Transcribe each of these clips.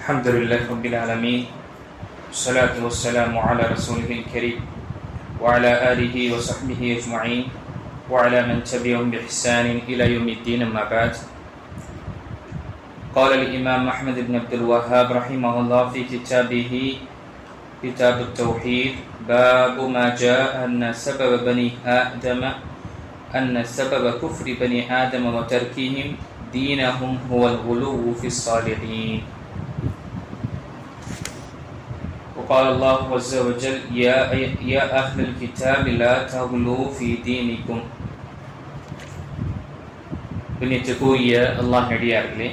الحمد لله رب العالمين والصلاة والسلام على رسوله الكريم وعلى آله وصحبه أجمعين وعلى من تبعهم بإحسان إلى يوم الدين أما بعد. قال الإمام أحمد بن عبد الوهاب رحمه الله في كتابه كتاب التوحيد باب ما جاء أن سبب كفر بني آدم وتركهم دينهم هو الغلو في الصالحين. وقال الله عز وجل يا أهل الكتاب لا تغلوا في دينكم. கண்ணியத்திற்குரிய அல்லாஹ் நடிகார்களே,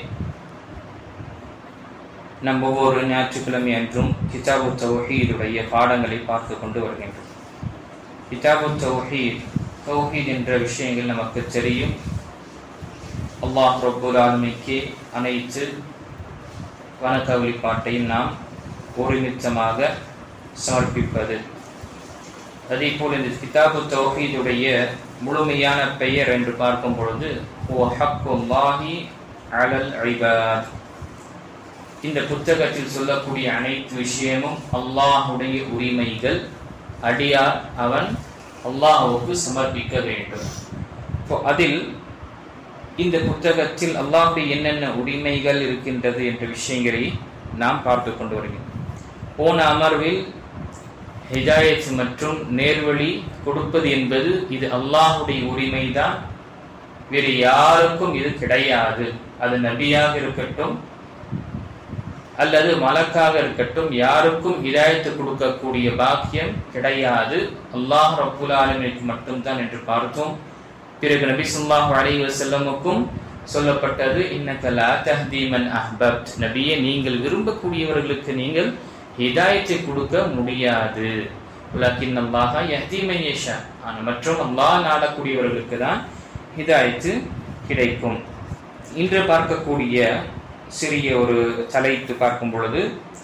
நம்ம ஒவ்வொரு ஞாயிற்றுக்கிழமை அன்றும் கிதாபு தௌஹீதுடைய பாடங்களை பார்த்து கொண்டு வருகின்றோம். கிதாபு தௌஹீத் என்ற விஷயங்கள் நமக்கு தெரியும். அல்லாஹ் ரப்புல் ஆலமீனுக்கே அனைத்து வணக்க வழிபாட்டையும் நாம் ஒருமித்தமாக சமர்ப்பிப்பது. அதே போல் இந்த கிதாபு தௌஹீதுடைய முழுமையான பெயர் என்று பார்க்கும் பொழுது ஹக்குல்லாஹி அலல் இபாத். இந்த புத்தகத்தில் சொல்லக்கூடிய அனைத்து விஷயமும் அல்லாஹுடைய உரிமைகள். அடியார் அவன் அல்லாஹுக்கு சமர்ப்பிக்க வேண்டும். அதில் இந்த புத்தகத்தில் அல்லாஹுடைய என்னென்ன உரிமைகள் இருக்கின்றது என்ற விஷயங்களை நாம் பார்த்து கொண்டு வருகிறோம். போன அமர்வில் ஹிதாயத் மற்றும் நேர்வழி கொடுப்பது என்பது இது அல்லாஹுடைய உரிமைதான், வேறு யாருக்கும் இது கிடையாது. அது நபியாக இருக்கட்டும் அல்லது மலக்காக இருக்கட்டும், யாருக்கும் ஹிதாயத்து கொடுக்கக்கூடிய பாக்கியம் கிடையாது, அல்லாஹ் ரப்புல் ஆலமீனுக்கு மட்டும்தான் என்று பார்த்தோம். பிறகு நபி ஸல்லல்லாஹு அலைஹி வஸல்லமுக்கும் சொல்லப்பட்டது இன்னக லா தஹ்தி மன் அஹ்பப்த். நபியே, நீங்கள் விரும்பக்கூடியவர்களுக்கு நீங்கள் ஹிதாயத்தை கொடுக்க முடியாது. வலக்கின் அல்லாஹ் யஹ்தி மன் யஷா. மற்றும் அல்லாஹ் நாடக்கூடியவர்களுக்கு தான் ஹிதாயத்து கிடைக்கும். இன்று பார்க்கக்கூடிய சிறிய ஒரு தலைப்பு பார்க்கும் பொழுது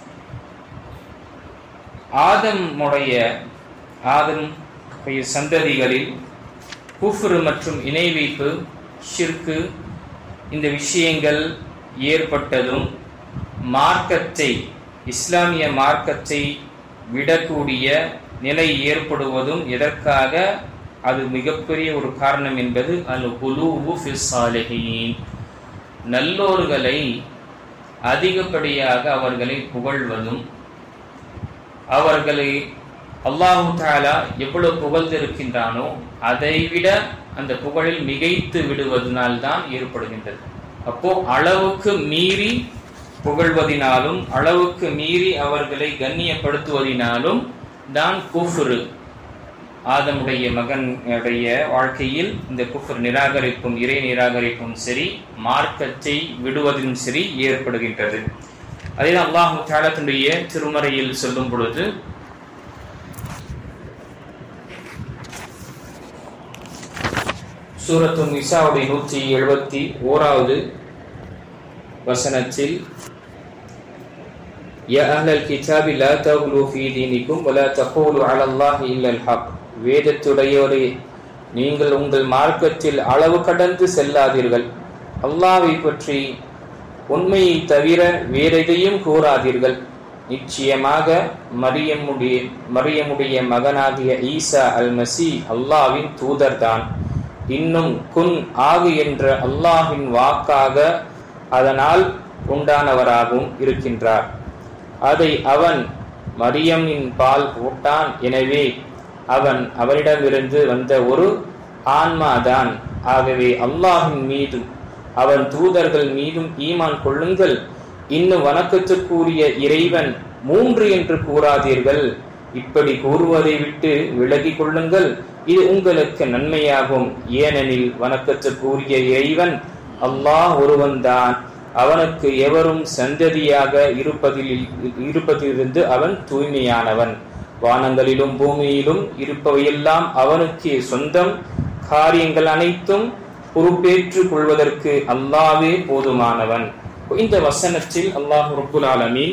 ஆதம் சந்ததிகளில் குஃப்ர் மற்றும் இணை வைப்பு, ஷிர்கு இந்த விஷயங்கள் ஏற்பட்டதும் மார்க்கத்தை, இஸ்லாமிய மார்க்கத்தை விடக்கூடிய நிலை ஏற்படுவதும் எதற்காக, அது மிகப்பெரிய ஒரு காரணம் என்பது அல் குலூவு ஃபிஸ் சாலிஹீன். நல்லோர்களை அதிகப்படியாக அவர்களை புகழ்வதும், அவர்களை அல்லாஹு தஆலா எவ்வளவு புகழ்ந்திருக்கின்றானோ அதைவிட அந்த புகழில் மிகைத்து விடுவதனால்தான் ஏற்படுகின்றது. அப்போ அளவுக்கு மீறி புகழ்வதினாலும் அளவுக்கு மீறி அவர்களை கண்ணியப்படுத்துவதினாலும் தான் குஃப்ரு, ஆதமுடைய மகனுடைய வாழ்க்கையில் இந்த குஃப்ர் நிராகரிப்பும் இறை நிராகரிப்பும் சரி, மார்க்கத்தை விடுவதும் சரி ஏற்படுகின்றது. அதே அல்லாஹ் தஆலா தன்னுடைய திருமறையில் சொல்லும் பொழுது சூரத்து நிசாவுடைய 171வது வசனத்தில் யா அஹ்லல் கிதாபி லா தக்லு ஃபீ தீனிக்கும் வலா தகூலு அலல்லாஹி இல்லல் ஹக். வேதத்துடையோரே, நீங்கள் உங்கள் மார்க்கத்தில் அளவு கடந்து செல்லாதீர்கள், அல்லாஹ்வை பற்றி உண்மையை தவிர வேறெதையும் கூறாதீர்கள். நிச்சயமாக மரியமுடைய மகனாகிய ஈசா அல் மஸீ அல்லாஹ்வின் தூதர்தான். இன்னும் குன் ஆகு என்ற அல்லாஹ்வின் வாக்காக அதனால் உண்டானவராகவும் இருக்கின்றார். அதை அவன் மரியமின் பால் போட்டான். எனவே அவன் அவனிடமிருந்து வந்த ஒரு ஆன்மாதான். ஆகவே அல்லாஹின் மீதும் அவன் தூதர்கள் மீதும் ஈமான் கொள்ளுங்கள். இன்னும் வணக்கத்துக்குரிய இறைவன் 3 என்று கூறாதீர்கள். இப்படி கூறுவதை விட்டு விலகி கொள்ளுங்கள், இது உங்களுக்கு நன்மையாகும். ஏனெனில் வணக்கத்துக்குரிய இறைவன் அல்லாஹ் ஒருவன்தான், அவனுக்கு எவரும் சந்ததியாக இருப்பதிலிருந்து அவன் தூய்மையானவன். வானங்களிலும் பூமியிலும் இருப்பவையெல்லாம் அவனுக்கே சொந்தம். காரியங்கள் அனைத்தும் பொறுப்பேற்றுக் கொள்வதற்கு அல்லாஹ்வே போதுமானவன். இந்த வசனத்தில் அல்லாஹ் ரப்புல் ஆலமீன்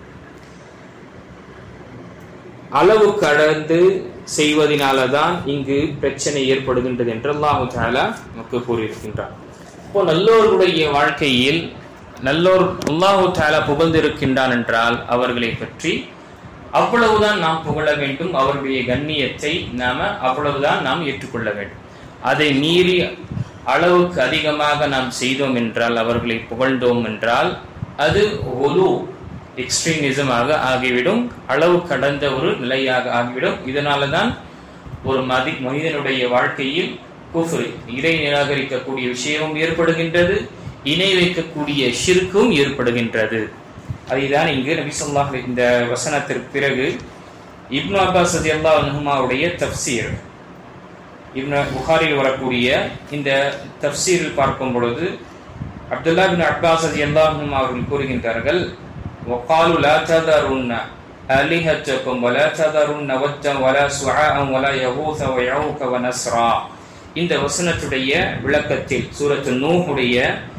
அளவு கடந்து செய்வதனாலதான் இங்கு பிரச்சனை ஏற்படுகின்றது என்று அல்லாஹ் தஆலா நமக்கு கூறியிருக்கின்றார். இப்போ நல்லோருடைய வாழ்க்கையில் நல்லோர் அல்லாஹு தஆலா புகழ்ந்திருக்கின்றான் என்றால் அவர்களை பற்றி அவ்வளவுதான் நாம் புகழ வேண்டும். அவருடைய கண்ணியத்தை நாம அவ்வளவுதான் நாம் ஏற்றுக்கொள்ள வேண்டும். அதை மீறி அளவுக்கு அதிகமாக நாம் செய்தோம் என்றால், அவர்களை புகழ்ந்தோம் என்றால், அது ஒரு எக்ஸ்ட்ரீமிசமாக ஆகிவிடும், அளவு கடந்த ஒரு நிலையாக ஆகிவிடும். இதனால தான் ஒரு மனிதனுடைய வாழ்க்கையில் குஃப்ர், இறை நிராகரிக்கக்கூடிய விஷயமும் ஏற்படுகின்றது, இணை வைக்கக்கூடிய ஷிர்க்கும் ஏற்படுகின்றது. அதுதான் இங்கு நபி ஸல்லல்லாஹு அலைஹி இந்த வசனத்திற்கு பிறகு இப்னு அப்பாஸ் ரலியல்லாஹு அன்ஹுமாவுடைய தஃப்சீர், இப்னு புகாரியில் வரக்கூடிய இந்த தஃப்சீரில் பார்க்கும் பொழுது அப்துல்லாஹ் இப்னு அப்பாஸ் ரலியல்லாஹு அன்ஹுமா அவர்கள் கூறுகின்றார்கள், வகாலு லா ததருன்ன ஆலிஹத்தக்கும் வலா ததருன்ன வத்தன் வலா சுஆஅன் வலா யகூஸ வயஊக வனஸ்ரா. இந்த வசனத்துடைய விளக்கத்தில் சூரத்து நூஹுடைய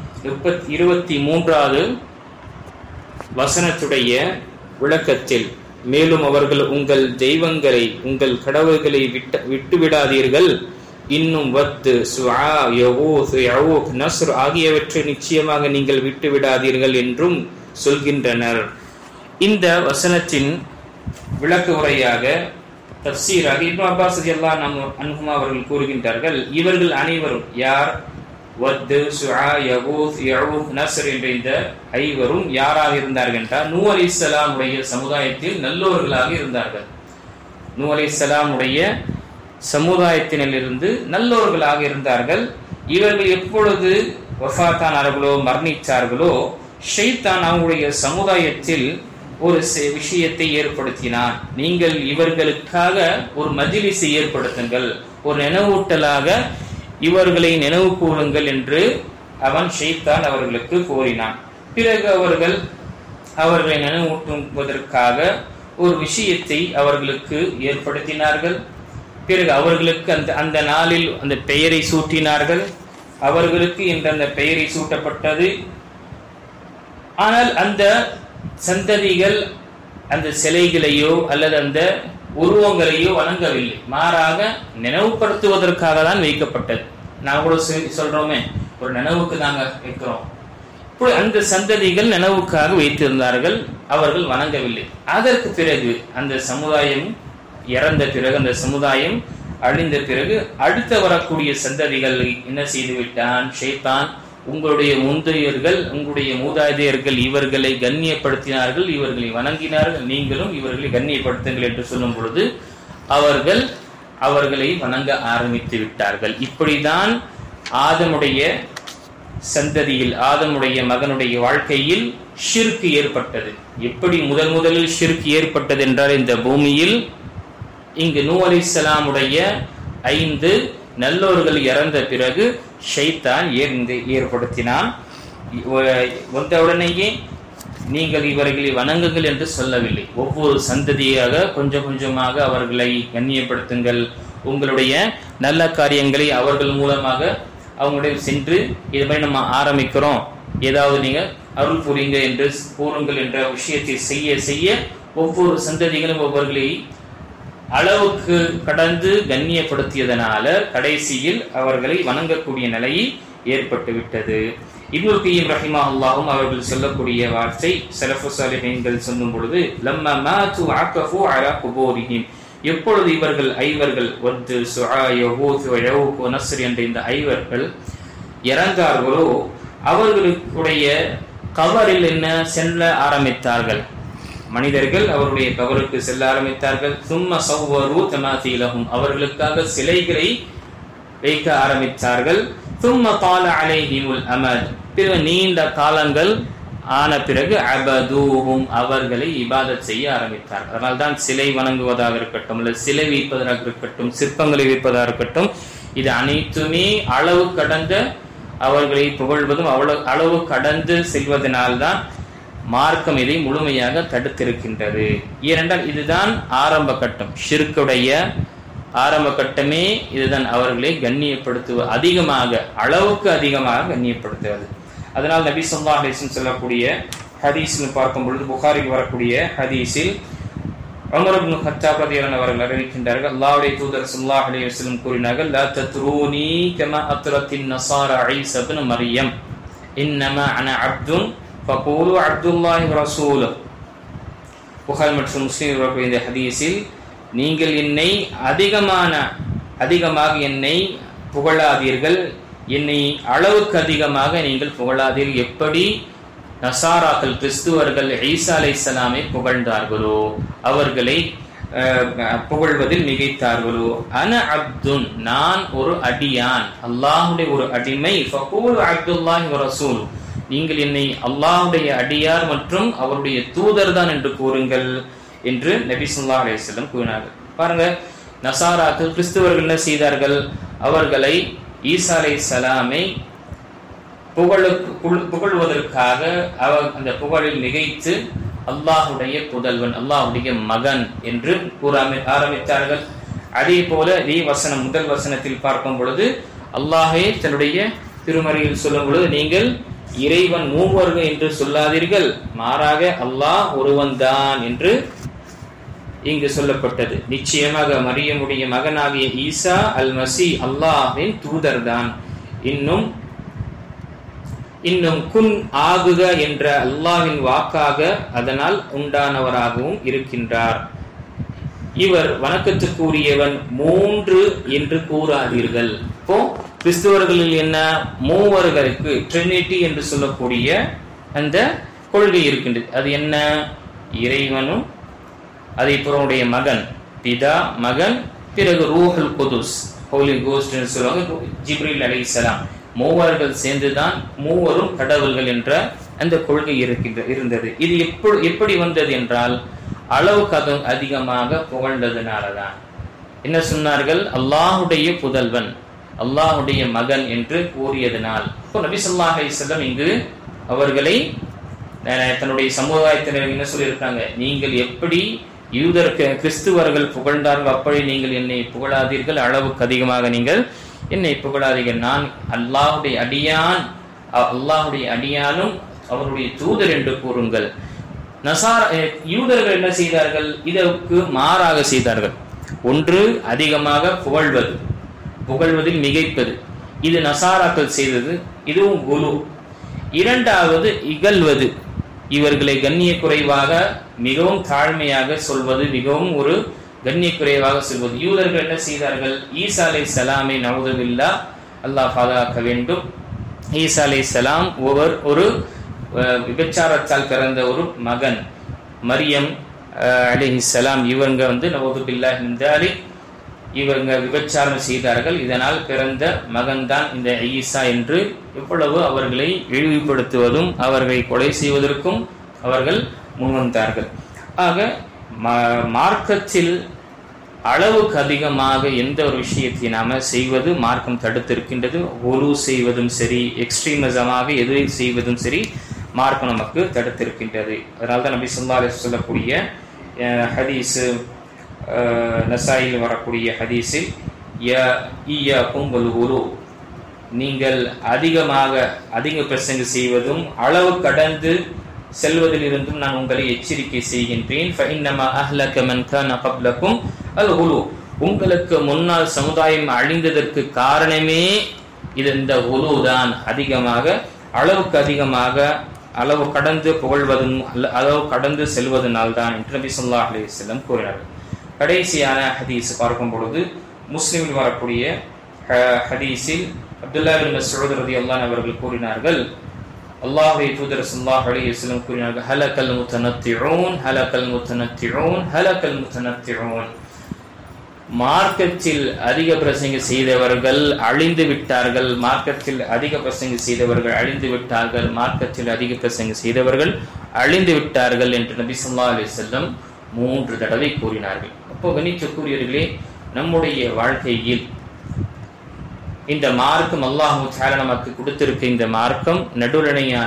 23வது வசனத்துடைய விளக்கத்தில், மேலும் அவர்கள் உங்கள் தெய்வங்களை, உங்கள் கடவுள்களை விட்டு விடாதீர்கள், இன்னும் வத்து சுஆ யகூஸ் யஊக் நஸ்ர் ஆகியவற்றை நிச்சயமாக நீங்கள் விட்டு விடாதீர்கள் என்றும் சொல்கின்றனர். இந்த வசனத்தின் விளக்க உரையாக தஃப்சீராக இப்னு அப்பாஸ் ரலியல்லாஹு அன்ஹுமா அவர்கள் கூறுகின்றார்கள், இவர்கள் அனைவரும் யார், வத்து சுஆ யகூஸ் யஊக் நஸ்ர் என்ற இந்த ஐவரும் யாராக இருந்தார்கள் என்றால் நூஹ் அலைஹிஸ்ஸலாமுடைய சமுதாயத்தில் நல்லோர்களாக இருந்தார்கள். நூஹ் அலைஹிஸ்ஸலாமுடைய சமுதாயத்தினிலிருந்து நல்லோர்களாக இருந்தார்கள். இவர்கள் எப்பொழுது வஃபாத்தானார்களோ, மரணித்தார்களோ, ஷைத்தான் அவங்களுடைய சமுதாயத்தில் ஒரு விஷயத்தை ஏற்படுத்தினான். நீங்கள் இவர்களுக்காக ஒரு மஜ்லிஸை ஏற்படுத்துங்கள், ஒரு நினைவூட்டலாக இவர்களை நினைவு கூறுங்கள் என்று அவன் ஷைத்தான் அவர்களுக்கு கூறினான். பிறகு அவர்களை நினைவூட்டுவதற்காக ஒரு விஷயத்தை அவர்களுக்கு ஏற்படுத்தினார்கள். பிறகு அவர்களுக்கு அந்த நாளில் அந்த பெயரை சூட்டினார்கள். அவர்களுக்கு என்ற அந்த பெயரை சூட்டப்பட்டது. ஆனால் அந்த சந்ததிகள் அந்த சிலைகளையோ அல்லது அந்த உருவங்களையோ வணங்கவில்லை, மாறாக நினைவுபடுத்துவதற்காக தான் வைக்கப்பட்டது. நான் கூட சொல்றோமே, ஒரு நினைவுக்கு நாங்க வைக்கிறோம். இப்போ அந்த சந்ததிகள் நினைவுக்காக வைத்திருந்தார்கள், அவர்கள் வணங்கவில்லை. அதற்கு பிறகு அந்த சமுதாயம் இறந்த பிறகு, அந்த சமுதாயம் அழிந்த பிறகு அடுத்த வரக்கூடிய சந்ததிகள் என்ன செய்து விட்டான் ஷைத்தான், உங்களுடைய முந்தையர்கள், உங்களுடைய மூதாதையர்கள் இவர்களை கண்ணியப்படுத்தினார்கள், இவர்களை வணங்கினார்கள், நீங்களும் இவர்களை கண்ணியப்படுத்துங்கள் என்று சொல்லும் பொழுது அவர்களை வணங்க ஆரம்பித்து விட்டார்கள். இப்படிதான் ஆதமுடைய சந்ததியில், ஆதமுடைய மகனுடைய வாழ்க்கையில் ஷிர்க் ஏற்பட்டது. எப்படி முதலில் ஷிர்க் ஏற்பட்டது என்றால், இந்த பூமியில் இங்கு நூஹ் அலைஹிஸ்ஸலாமுடைய 5 நல்லோர்கள் இறந்த பிறகு ஷைத்தான் ஏற்படுத்தினான். வந்தவுடனேயே நீங்கள் இவர்களை வணங்குங்கள் என்று சொல்லவில்லை, ஒவ்வொரு சந்ததியாக கொஞ்சம் கொஞ்சமாக அவர்களை கண்ணியப்படுத்துங்கள், உங்களுடைய நல்ல காரியங்களை அவர்கள் மூலமாக அவங்களுடைய சென்று இது மாதிரி நம்ம ஆரம்பிக்கிறோம், ஏதாவது நீங்க அருள் புரிங்க என்று கூறுங்கள் என்ற விஷயத்தை செய்ய செய்ய ஒவ்வொரு சந்ததிகளும் ஒவ்வொருகளை அளவுக்கு கடந்து கண்ணியப்படுத்தியதனால கடைசியில் அவர்களை வணங்கக்கூடிய நிலை ஏற்பட்டு விட்டது. இப்னுல் கய்யிம் ரஹிமஹுல்லாஹும் அவர்கள் சொல்லக்கூடிய வார்த்தை, ஸலஃபு ஸாலிஹீன்கள் சொல்லும் பொழுது, லம்மா மாது அகஃபு அலா குபூரிஹிம், எப்பொழுது இவர்கள் ஐவர்கள் வத்து சுஆ யகூத் வயஊக் நஸ்ர் என்ற இந்த ஐவர்கள் இறந்தார்களோ, அவர்களுடைய கபரில் என்ன செல்ல ஆரம்பித்தார்கள். மனிதர்கள் அவருடைய கபருக்கு செல்ல ஆரம்பித்தார்கள். சும்ம ஸவ்வரு தமாதீலஹும், அவர்களுக்காக சிலைகளை வைக்க ஆரம்பித்தார்கள். சும்ம தால அலைஹிமுல் அமத், பிறகு நீண்ட காலங்கள் ஆன பிறகு அபதூஹும், அவர்களை இபாதத் செய்ய ஆரம்பித்தார்கள். அதனால் தான் சிலை வணங்குவதாக இருக்கட்டும், அல்லது சிலை வைப்பதாக இருக்கட்டும், சிற்பங்களை வைப்பதாக இருக்கட்டும், இது அனைத்துமே அளவு கடந்த அவர்களை புகழ்வதும் அளவு கடந்து செல்வதனால்தான் மார்க்கம் இதை முழுமையாக தடுத்திருக்கின்றது. ஏனென்றால் இதுதான் ஆரம்ப கட்டம், ஷிர்க்குடைய ஆரம்ப கட்டமே இதுதான், அவர்களை கண்ணியப்படுத்துவது, அதிகமாக அளவுக்கு அதிகமாக கண்ணியப்படுத்துவது. அதனால் நபி ஸல்லல்லாஹு அலைஹி வஸல்லம் சொல்லக்கூடிய ஹதீஸில் பார்க்கும் பொழுது, புகாரில் வரக்கூடிய ஹதீஸில் உமர் இப்னு கத்தாப் ரலியல்லாஹு அவர்கள் அறிவிக்கின்றார்கள், அல்லாஹ்வுடைய தூதர் ஸல்லல்லாஹு அலைஹி வஸல்லம் கூறினார்கள், லா தத்ரூனி கமா அத்ரத்தின் நஸாரா ஈஸா இப்னு மரியம், இன்னமா அன அப்துன் ஃபகூலு அப்துல்லாஹி வ ரசூலுஹு. புகாரி மற்றும் முஸ்லிம் வரக்கூடிய இந்த ஹதீஸில் நீங்கள் என்னை அதிகமாக என்னை புகழாதீர்கள், என்னை அளவுக்கு அதிகமாக நீங்கள் புகழாதீர்கள். எப்படி நசாராக்கள் கிறிஸ்துவர்கள் ஈசா அலைஹிஸ்ஸலாமை புகழ்ந்தார்களோ, அவர்களை புகழ்வதில் மிகைத்தார்களோ. அன அப்துன், நான் ஒரு அடியான், அல்லாஹ்வுடைய ஒரு அடிமை. ஃபகூலு அப்துல்லாஹி வ ரசூல், நீங்கள் என்னை அல்லாஹ்வுடைய அடியார் மற்றும் அவருடைய தூதர் தான் என்று கூறுங்கள் என்று நபி ஸல்லல்லாஹு அலைஹி வஸல்லம் கூறினார்கள். பாருங்க, நசாராக்கள் கிறிஸ்துவர்கள் என்ன செய்தார்கள்? அவர்களை ஈசா அலைஹிஸ்ஸலாமை புகழ்வதற்காக அந்த புகழில் மிகைத்து அல்லாஹுடைய புதல்வன், அல்லாஹுடைய மகன் என்று கூற ஆரம்பித்தார்கள். அதே போல வசனம் முதல் வசனத்தில் பார்க்கும் பொழுது அல்லாஹே தன்னுடைய திருமறையில் சொல்லும் பொழுது, நீங்கள் இறைவன் மூவர்கள் என்று சொல்லாதீர்கள், மாறாக அல்லாஹ் ஒருவன் தான் என்று இங்கு சொல்லப்பட்டது. நிச்சயமாக மரியமுடைய மகனாகிய ஈசா அல் மசி அல்லாஹ்வின் தூதர் தான். இன்னும் குன் ஆகுக என்ற அல்லாஹ்வின் வாக்காக அதனால் உண்டானவராகவும் இருக்கின்றார். இவர் வணக்கத்துக்குரியவன் 3 என்று கூறாதீர்கள். இப்போ கிறிஸ்துவர்களில் என்ன, மூவர்களுக்கு ட்ரினிட்டி என்று சொல்லக்கூடிய அந்த கொள்கை இருக்கின்றது. அது என்ன? இறைவனும் அதே போல மகன், பிதா மகன், பிறகு ரூஹுல் குதுஸ், ஹோலி கோஸ்ட் என்று சொல்லுவாங்க, ஜிப்ரீல் அலைஹிஸ்ஸலாம், மூவர்கள் சேர்ந்துதான் மூவரும் கடவுள்கள் என்ற அந்த கொள்கை இருந்தது. இது எப்படி வந்தது என்றால், அளவுக்கு அதிகமாக புகழ்ந்ததுனாலதான். என்ன சொன்னார்கள்? அல்லாஹுடைய புதல்வன், அல்லாஹுடைய மகன் என்று கூறியதனால். நபி ஸல்லல்லாஹு அலைஹி வஸல்லம் இங்கு அவர்களை தன்னுடைய சமுதாயத்தினர் என்ன சொல்லியிருக்காங்க? நீங்கள் எப்படி கிறிஸ்துவர்கள் புகழ்ந்தார்கள் அப்படி நீங்கள் என்னை புகழாதீர்கள், அளவுக்கு அதிகமாக நீங்கள் என்னை புகழாதீர்கள். நான் அல்லாஹுடைய அடியானும் அவருடைய தூதர் என்று கூறுங்கள். யூதர்கள் என்ன செய்தார்கள்? இதற்கு மாறாக செய்தார்கள். ஒன்று, அதிகமாக புகழ்வதில் மிகைப்பது, இது நசாராக்கள் செய்தது, இதுவும் குலு. இரண்டாவது, இகழ்வது, இவர்களை கண்ணிய குறைவாக மிகவும் தாழ்மையாக சொல்வது, மிகவும் ஒரு கண்ணிய குறைவாக சொல்வது. யூதர்கள் என்ன செய்தார்கள்? ஈசா அலைஹிஸ்ஸலாமை நவுதுபில்லாஹ், அல்லாஹ் பாதுகாக்க வேண்டும், ஈசா அலைஹிஸ்ஸலாம் ஒரு விபச்சாரத்தால் பிறந்த ஒரு மகன், மரியம் அலைஹிஸ்ஸலாம், இவங்க நவுதுபில்லாஹ் மின் தாலிக், இவங்க விபச்சாரம் செய்தார்கள், இதனால் பிறந்த மகன் தான் இந்த ஈசா என்று எவ்வளவு அவர்களை இழிவுபடுத்துவதும் அவர்களை கொலை செய்வதற்கும் அவர்கள் முன்வந்தார்கள். ஆக மார்க்கத்தில் அளவுக்கு அதிகமாக எந்த ஒரு விஷயத்தை நாம செய்வது மார்க்கம் தடுத்திருக்கின்றது. ஒலு செய்வதும் சரி, எக்ஸ்ட்ரீமிசமாக எது செய்வதும் சரி, மார்க்கம் நமக்கு தடுத்திருக்கின்றது. அதனால்தான் நபி ஸல்லல்லாஹு அலைஹி வஸல்லம் சொல்லக்கூடிய ஹதீஸ், நசாயில் வரக்கூடிய ஹதீஸில், ஈயாக்கும் வல் குலு, நீங்கள் அதிக பிரசங்க செய்வதும் அளவு கடந்து செல்வதில் இருந்தும் நான் உங்களை எச்சரிக்கை செய்கின்றேன். ஃபஇன்னமா அஹ்லக மன் கான கப்லகும் அல் குலு, உங்களுக்கு முன்னால் சமுதாயம் அழிந்ததற்கு காரணமே இந்த குலு தான். அதிகமாக அளவுக்கு அதிகமாக அளவு கடந்து புகழ்வதும் அளவு கடந்து செல்வதனால் தான் என்று நபி ஸல்லல்லாஹு அலைஹி வஸல்லம் கூறினார்கள். கடைசியான ஹதீஸ் பார்க்கும் பொழுது முஸ்லிமில் வரக்கூடிய ஹதீஸில் அப்துல்லாஹ் பின் மஸ்ஊத் ரலியல்லாஹு அன்ஹு அவர்கள் கூறினார்கள், அல்லாஹ்வுடைய தூதர் ஸல்லல்லாஹு அலைஹி வஸல்லம் கூறினார்கள், ஹலகல் முத்தனத்திஊன் ஹலகல் முத்தனத்திஊன் ஹலகல் முத்தனத்திஊன், மார்க்கத்தில் அதிக பிரசங்க செய்தவர்கள் அழிந்து விட்டார்கள், மார்க்கத்தில் அதிக பிரசங்க செய்தவர்கள் அழிந்து விட்டார்கள், மார்க்கத்தில் அதிக பிரசங்க செய்தவர்கள் அழிந்து விட்டார்கள் என்று நபி ஸல்லல்லாஹு அலைஹி வஸல்லம் 3 தடவை கூறினார்கள். அப்போ கணிக்கக்கூடியவர்களே, நம்முடைய வாழ்க்கையில் இந்த மார்க்கம் அல்லாஹ் தஆலா நமக்கு கொடுத்திருக்க இந்த மார்க்கம் நடுநிலையான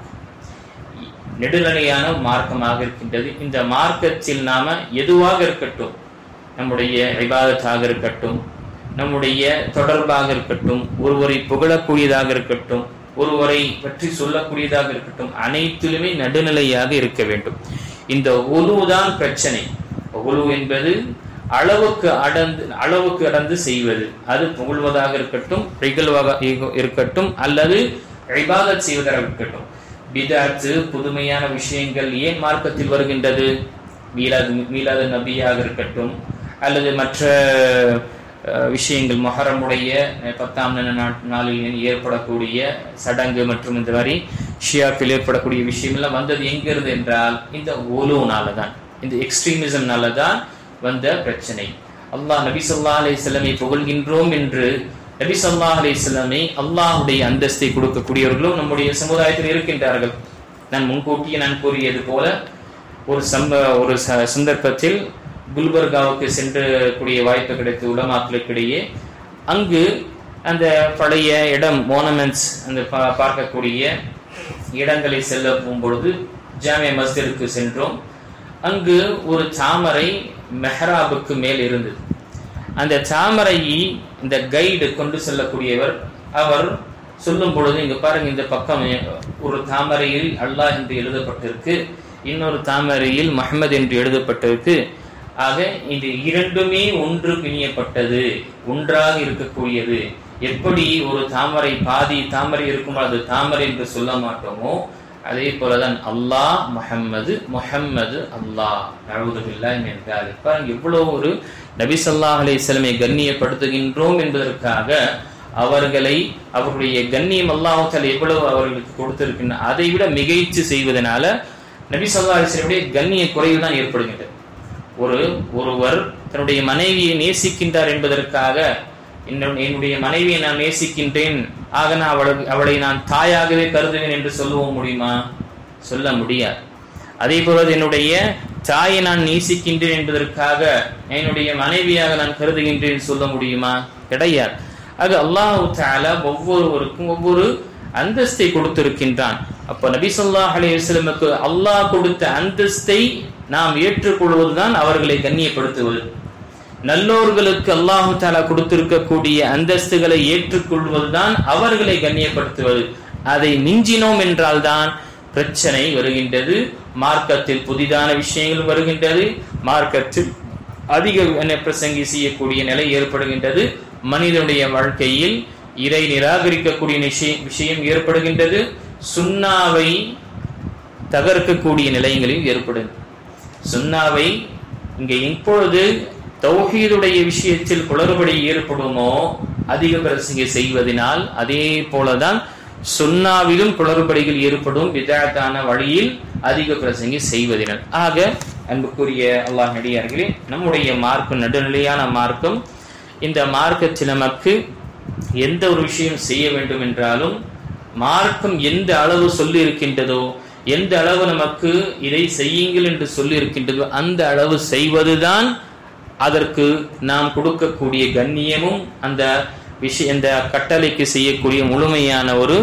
மார்க்கமாக இருக்கின்றது. இந்த மார்க்கத்தில் நாம எதுவாக இருக்கட்டும், நம்முடைய இபாதத்தாக இருக்கட்டும், நம்முடைய தொடர்பாக இருக்கட்டும், ஒருவரை புகழக்கூடியதாக இருக்கட்டும், ஒருவரை பற்றி சொல்லக்கூடியதாக இருக்கட்டும், அனைத்திலுமே நடுநிலையாக இருக்க வேண்டும். இந்த உலுதான் பிரச்சனை. உலு என்பது அளவுக்கு கடந்து செய்வது, அது புகழ்வதாக இருக்கட்டும், இகழ்வாக இருக்கட்டும், அல்லது இபாதத் செய்வதாக இருக்கட்டும். பிதஅத் புதுமையான விஷயங்கள் ஏன் மார்க்கத்தில் வருகின்றது? மீலாது நபியாக இருக்கட்டும் அல்லது மற்ற விஷயங்கள், முஹர்ரமுடைய 10ஆம் நாளில் ஏற்படக்கூடிய சடங்கு மற்றும் இந்த மாதிரி ஷியாக்கள் ஏற்படக்கூடிய விஷயம்லாம் வந்தது எங்கிருந்து என்றால் இந்த ஒலுனால தான், இந்த எக்ஸ்ட்ரீமிசம்னால தான் வந்த பிரச்சனை. அல்லாஹ் நபி ஸல்லல்லாஹு அலைஹி வஸல்லம் புகழ்கின்றோம் என்று நபி ஸல்லல்லாஹு அலைஹி வஸல்லம் அல்லாஹ்வுடைய அந்தஸ்தை கொடுக்கக்கூடியவர்களும் நம்முடைய சமுதாயத்தில் இருக்கின்றார்கள். நான் முன்கூட்டியே கூறியது போல ஒரு சந்தர்ப்பத்தில் குல்பர்காவுக்கு சென்றக்கூடிய வாய்ப்பு கிடைத்த உலமாக்களுக்கிடையே அங்கு அந்த பழைய இடம் மோனமெண்ட்ஸ் அந்த பார்க்கக்கூடிய இடங்களை செல்ல போகும்பொழுது ஜாமியா மஸ்ஜிதுக்கு சென்றோம். அங்கு ஒரு தாமரை மெஹராபுக்கு மேல் இருந்தது. அந்த தாமரையை இந்த கைடு கொண்டு செல்லக்கூடியவர் அவர் சொல்லும் பொழுது, இங்க பாருங்க, இந்த பக்கம் ஒரு தாமரையில் அல்லாஹ் என்று எழுதப்பட்டிருக்கு, இன்னொரு தாமரையில் முஹம்மது என்று எழுதப்பட்டிருக்கு. ஆக இந்த இரண்டுமே ஒன்று பிணியப்பட்டது, ஒன்றாக இருக்கக்கூடியது. எப்படி ஒரு தாமரை பாதி தாமரை இருக்கும் அது தாமரை என்று சொல்ல மாட்டோமோ, அதே போலதான் அல்லாஹ் முஹம்மது, முஹம்மது அல்லாஹ். நஊது பில்லாஹி மின் ஸாலிக். பாருங்க, இவ்வளவு ஒரு நபி ஸல்லல்லாஹு அலைஹி வஸல்லம் கண்ணியப்படுத்துகின்றோம் என்பதற்காக அவர்களுடைய கண்ணியம் அல்லாஹ் தஆலா எவ்வளவு அவர்களுக்கு கொடுத்திருக்கின்ற அதை விட மிகைச்சு செய்வதனால நபி ஸல்லல்லாஹு அலைஹி வஸல்லம் கண்ணிய குறைவு தான் ஏற்படுகின்றது. ஒருவர் தன்னுடைய மனைவியை நேசிக்கின்றார் என்பதற்காக, என்னுடைய மனைவியை நான் நேசிக்கின்றேன், ஆக நான் அவளை நான் தாயாகவே கருதுவேன் என்று சொல்லவும் முடியுமா? சொல்ல முடியாது. அதே போல என்னுடைய தாயை நான் நேசிக்கின்றேன் என்பதற்காக என்னுடைய மனைவியாக நான் கருதுகின்றேன் சொல்ல முடியுமா? கிடையாது. ஆக அல்லாஹ் தஆலா ஒவ்வொருவருக்கும் ஒவ்வொரு அந்தஸ்தை கொடுத்திருக்கின்றான். அப்ப நபி ஸல்லல்லாஹு அலைஹி வஸல்லமுக்கு அல்லாஹ் கொடுத்த அந்தஸ்தை நாம் ஏற்றுக்கொள்வதுதான் அவர்களை கண்ணியப்படுத்துவது. நல்லோர்களுக்கு அல்லாஹு தஆலா கொடுத்திருக்கக்கூடிய அந்தஸ்துகளை ஏற்றுக்கொள்வதுதான் அவர்களை கண்ணியப்படுத்துவது. அதை மிஞ்சினோம் என்றால் தான் பிரச்சனை வருகின்றது. மார்க்கத்தில் புதிதான விஷயங்கள் வருகின்றது. மார்க்கத்தில் அதிக பிரசங்கி செய்யக்கூடிய நிலை ஏற்படுகின்றது. மனிதனுடைய வாழ்க்கையில் இறை நிராகரிக்கக்கூடிய விஷயம் ஏற்படுகின்றது. சுன்னாவை தகர்க்கக்கூடிய நிலையங்களில் ஏற்படும். சுன்னாவை இங்கே எப்பொழுது தௌஹீதுடைய விஷயத்தில் குளறுபடி ஏற்படுமோ அதிக பிரசங்கி செய்வதனால், அதே போலதான் சுன்னாவிலும் குளறுபடிகள் ஏற்படும் பிதஅத்தான வழியில் அதிக பிரசங்கி செய்வதனால். ஆக அன்புக்குரிய அல்லாஹ் நடிகார்களே, நம்முடைய மார்க்கம் நடுநிலையான மார்க்கம். இந்த மார்க்கத்தில் நமக்கு எந்த ஒரு விஷயம் செய்ய வேண்டும் என்றாலும் மார்க்கம் எந்த அளவு சொல்லி இருக்கின்றதோ, எந்த அளவு நமக்கு இதை செய்யுங்கள் என்று சொல்லி இருக்கின்றதோ அந்த அளவு செய்வதுதான் அதற்கு நாம் கொடுக்கக்கூடிய கண்ணியமும் அந்த கட்டளைக்கு செய்யக்கூடிய முழுமையான ஒரு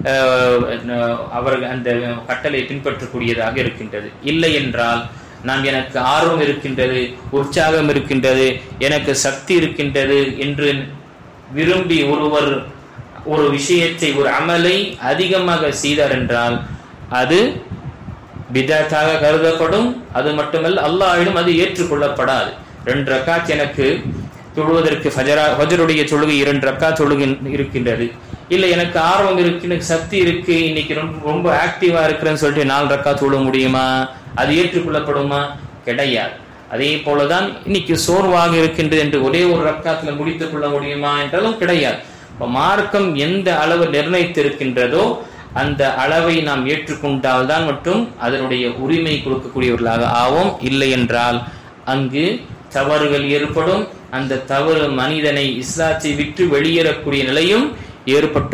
அவர்கள் அந்த கட்டளை பின்பற்றக்கூடியதாக இருக்கின்றது. இல்லை என்றால் எனக்கு ஆர்வம் இருக்கின்றது, உற்சாகம் இருக்கின்றது, எனக்கு சக்தி இருக்கின்றது என்று விரும்பி ஒருவர் ஒரு விஷயத்தை, ஒரு அமலை அதிகமாக செய்தார் என்றால் அது பிதஅத்தாக கருதப்படும். அது மட்டுமல்ல, அல்லாஹ்விடம் அது ஏற்றுக்கொள்ளப்படாது. 2 ரக்காத் எனக்கு தொழுவதற்கு ஃபஜ்ருடைய தொழுகை 2 ரக்காத் தொழுகை இருக்கின்றது, இல்லை எனக்கு ஆர்வம் இருக்கு, எனக்கு சக்தி இருக்கு, இன்னைக்கு ரொம்ப ஆக்டிவா இருக்கிறேன்னு சொல்லிட்டு 4 ரக்காத் தொழ முடியுமா? அது ஏற்றுக்கொள்ளப்படுமா? கிடையாது. அதே போலதான் இன்னைக்கு சோர்வாக இருக்கின்றது என்று ஒரே ஒரு ரக்காத்துல முடித்துக் கொள்ள முடியுமா என்றாலும் கிடையாது. மார்க்கம் எந்த அளவு நிர்ணயித்திருக்கின்றதோ அந்த அளவை நாம் ஏற்றுக்கொண்டால்தான் மற்றும் அதனுடைய உரிமை கொடுக்கக்கூடியவர்களாக ஆவோம். இல்லை என்றால் அங்கு தவறுகள் ஏற்படும். அந்த தவறு மனிதனை இஸ்லாத்தை விட்டு வெளியேறக்கூடிய நிலையும் ஏற்பட்டு